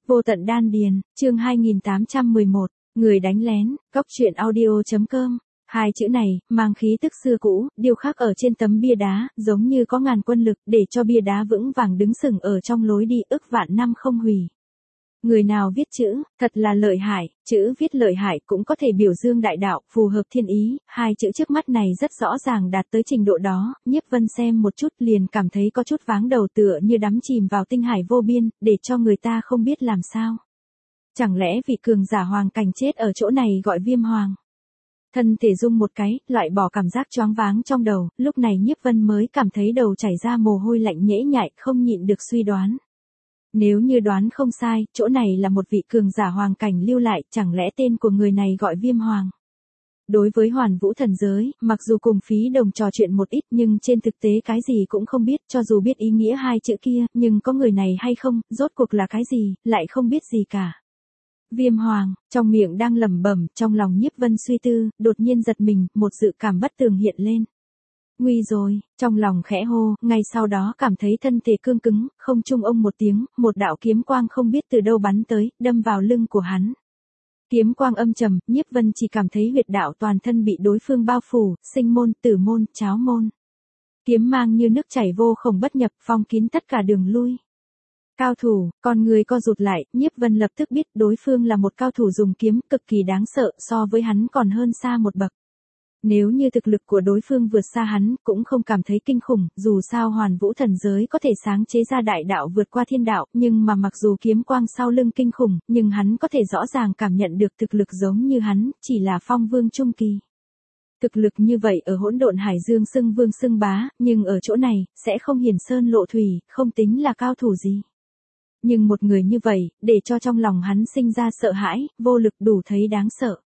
Vô tận đan điền, chương 2811, người đánh lén, cóc truyện audio.com. Hai chữ này, mang khí tức xưa cũ, điêu khắc ở trên tấm bia đá, giống như có ngàn quân lực để cho bia đá vững vàng đứng sừng ở trong lối đi ức vạn năm không hủy. Người nào viết chữ, thật là lợi hại, chữ viết lợi hại cũng có thể biểu dương đại đạo, phù hợp thiên ý, hai chữ trước mắt này rất rõ ràng đạt tới trình độ đó, Nhiếp Vân xem một chút liền cảm thấy có chút váng đầu tựa như đắm chìm vào tinh hải vô biên, để cho người ta không biết làm sao. Chẳng lẽ vị cường giả hoàng cảnh chết ở chỗ này gọi Viêm Hoàng? Thân thể rung một cái, loại bỏ cảm giác choáng váng trong đầu, lúc này Nhiếp Vân mới cảm thấy đầu chảy ra mồ hôi lạnh nhễ nhại, không nhịn được suy đoán. Nếu như đoán không sai, chỗ này là một vị cường giả hoàng cảnh lưu lại, chẳng lẽ tên của người này gọi Viêm Hoàng? Đối với Hoàn Vũ thần giới, mặc dù cùng Phí Đồng trò chuyện một ít nhưng trên thực tế cái gì cũng không biết, cho dù biết ý nghĩa hai chữ kia, nhưng có người này hay không, rốt cuộc là cái gì, lại không biết gì cả. Viêm Hoàng, trong miệng đang lẩm bẩm, trong lòng Nhiếp Vân suy tư, đột nhiên giật mình, một dự cảm bất tường hiện lên. Nguy rồi, trong lòng khẽ hô, ngay sau đó cảm thấy thân thể cương cứng, không trung ông một tiếng, một đạo kiếm quang không biết từ đâu bắn tới, đâm vào lưng của hắn. Kiếm quang âm trầm, Nhiếp Vân chỉ cảm thấy huyệt đạo toàn thân bị đối phương bao phủ, sinh môn, tử môn, cháo môn. Kiếm mang như nước chảy vô khổng bất nhập, phong kín tất cả đường lui. Cao thủ, con người co rụt lại, Nhiếp Vân lập tức biết đối phương là một cao thủ dùng kiếm cực kỳ đáng sợ, so với hắn còn hơn xa một bậc. Nếu như thực lực của đối phương vượt xa hắn, cũng không cảm thấy kinh khủng, dù sao Hoàn Vũ thần giới có thể sáng chế ra đại đạo vượt qua thiên đạo, nhưng mà mặc dù kiếm quang sau lưng kinh khủng, nhưng hắn có thể rõ ràng cảm nhận được thực lực giống như hắn, chỉ là phong vương trung kỳ. Thực lực như vậy ở hỗn độn hải dương xưng vương xưng bá, nhưng ở chỗ này, sẽ không hiển sơn lộ thủy, không tính là cao thủ gì. Nhưng một người như vậy, để cho trong lòng hắn sinh ra sợ hãi, vô lực đủ thấy đáng sợ.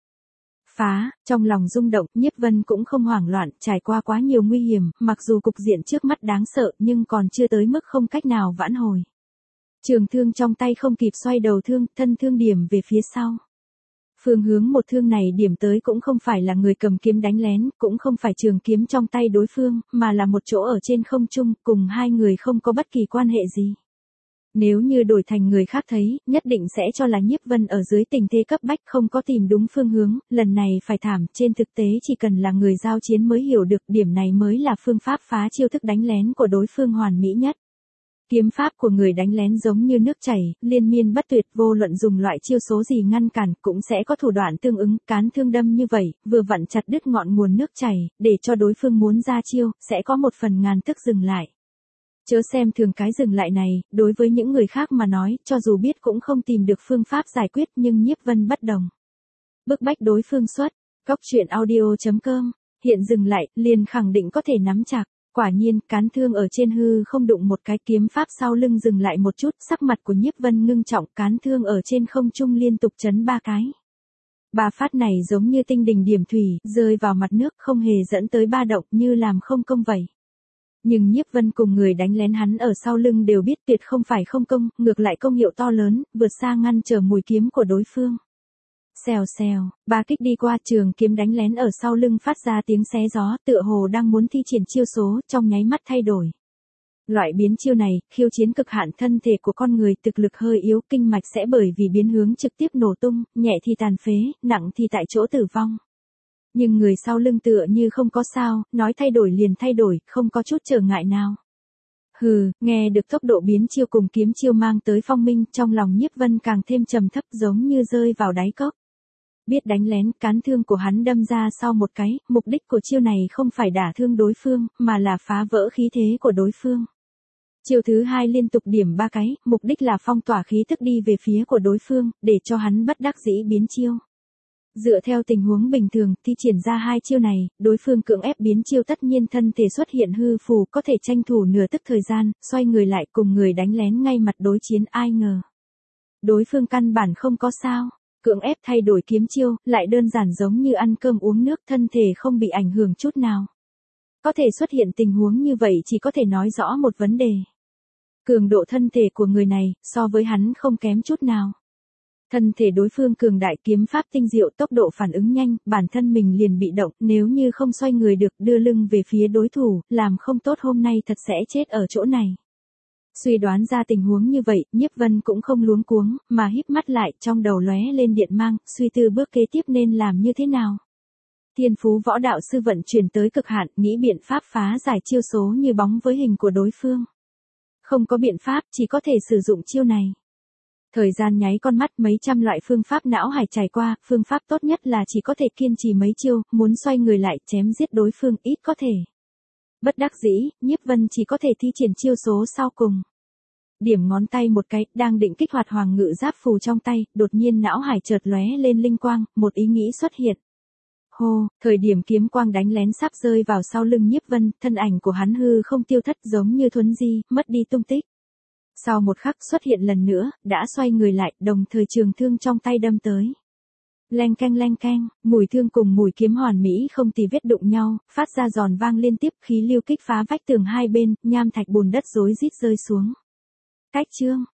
Phá, trong lòng rung động, Nhiếp Vân cũng không hoảng loạn, trải qua quá nhiều nguy hiểm, mặc dù cục diện trước mắt đáng sợ nhưng còn chưa tới mức không cách nào vãn hồi. Trường thương trong tay không kịp xoay đầu thương, thân thương điểm về phía sau. Phương hướng một thương này điểm tới cũng không phải là người cầm kiếm đánh lén, cũng không phải trường kiếm trong tay đối phương, mà là một chỗ ở trên không trung, cùng hai người không có bất kỳ quan hệ gì. Nếu như đổi thành người khác thấy, nhất định sẽ cho là Nhiếp Vân ở dưới tình thế cấp bách không có tìm đúng phương hướng, lần này phải thảm, trên thực tế chỉ cần là người giao chiến mới hiểu được điểm này mới là phương pháp phá chiêu thức đánh lén của đối phương hoàn mỹ nhất. Kiếm pháp của người đánh lén giống như nước chảy, liên miên bất tuyệt, vô luận dùng loại chiêu số gì ngăn cản, cũng sẽ có thủ đoạn tương ứng, cán thương đâm như vậy, vừa vặn chặt đứt ngọn nguồn nước chảy, để cho đối phương muốn ra chiêu, sẽ có một phần ngàn tức dừng lại. Chớ xem thường cái dừng lại này, đối với những người khác mà nói, cho dù biết cũng không tìm được phương pháp giải quyết nhưng Nhiếp Vân bất đồng. Bức bách đối phương xuất, cóc truyện audio.com, hiện dừng lại, liền khẳng định có thể nắm chặt. Quả nhiên, cán thương ở trên hư không đụng một cái, kiếm pháp sau lưng dừng lại một chút, sắc mặt của Nhiếp Vân ngưng trọng, cán thương ở trên không trung liên tục chấn 3 cái. 3 phát này giống như tinh đình điểm thủy, rơi vào mặt nước không hề dẫn tới ba động như làm không công vậy. Nhưng Nhiếp Vân cùng người đánh lén hắn ở sau lưng đều biết tuyệt không phải không công, ngược lại công hiệu to lớn, vượt xa ngăn trở mùi kiếm của đối phương. Xèo xèo, 3 kích đi qua, trường kiếm đánh lén ở sau lưng phát ra tiếng xé gió, tựa hồ đang muốn thi triển chiêu số, trong nháy mắt thay đổi. Loại biến chiêu này, khiêu chiến cực hạn thân thể của con người, thực lực hơi yếu, kinh mạch sẽ bởi vì biến hướng trực tiếp nổ tung, nhẹ thì tàn phế, nặng thì tại chỗ tử vong. Nhưng người sau lưng tựa như không có sao, nói thay đổi liền thay đổi, không có chút trở ngại nào. Hừ, nghe được tốc độ biến chiêu cùng kiếm chiêu mang tới phong minh, trong lòng Nhiếp Vân càng thêm trầm thấp giống như rơi vào đáy cốc. Biết đánh lén, cán thương của hắn đâm ra sau một cái, mục đích của chiêu này không phải đả thương đối phương, mà là phá vỡ khí thế của đối phương. Chiêu thứ hai liên tục điểm 3 cái, mục đích là phong tỏa khí tức đi về phía của đối phương, để cho hắn bất đắc dĩ biến chiêu. Dựa theo tình huống bình thường, thi triển ra hai chiêu này, đối phương cưỡng ép biến chiêu tất nhiên thân thể xuất hiện hư phù, có thể tranh thủ nửa tức thời gian, xoay người lại cùng người đánh lén ngay mặt đối chiến, ai ngờ. Đối phương căn bản không có sao, cưỡng ép thay đổi kiếm chiêu, lại đơn giản giống như ăn cơm uống nước, thân thể không bị ảnh hưởng chút nào. Có thể xuất hiện tình huống như vậy chỉ có thể nói rõ một vấn đề. Cường độ thân thể của người này, so với hắn không kém chút nào. Thân thể đối phương cường đại, kiếm pháp tinh diệu, tốc độ phản ứng nhanh, bản thân mình liền bị động, nếu như không xoay người được, đưa lưng về phía đối thủ, làm không tốt hôm nay thật sẽ chết ở chỗ này. Suy đoán ra tình huống như vậy, Nhiếp Vân cũng không luống cuống, mà híp mắt lại, trong đầu lóe lên điện mang, suy tư bước kế tiếp nên làm như thế nào. Thiên phú võ đạo sư vận chuyển tới cực hạn, nghĩ biện pháp phá giải chiêu số như bóng với hình của đối phương. Không có biện pháp, chỉ có thể sử dụng chiêu này. Thời gian nháy con mắt, mấy trăm loại phương pháp não hải trải qua, phương pháp tốt nhất là chỉ có thể kiên trì mấy chiêu, muốn xoay người lại chém giết đối phương ít có thể. Bất đắc dĩ, Nhiếp Vân chỉ có thể thi triển chiêu số sau cùng. Điểm ngón tay một cái, đang định kích hoạt hoàng ngự giáp phù trong tay, đột nhiên não hải chợt lóe lên linh quang, một ý nghĩ xuất hiện. Hô, thời điểm kiếm quang đánh lén sắp rơi vào sau lưng Nhiếp Vân, thân ảnh của hắn hư không tiêu thất giống như thuấn di, mất đi tung tích. Sau một khắc xuất hiện lần nữa, đã xoay người lại, đồng thời trường thương trong tay đâm tới. Leng keng, mùi thương cùng mùi kiếm hoàn mỹ không tì vết đụng nhau, phát ra giòn vang liên tiếp, khí lưu kích phá vách tường hai bên, nham thạch bùn đất rối rít rơi xuống. Cách chương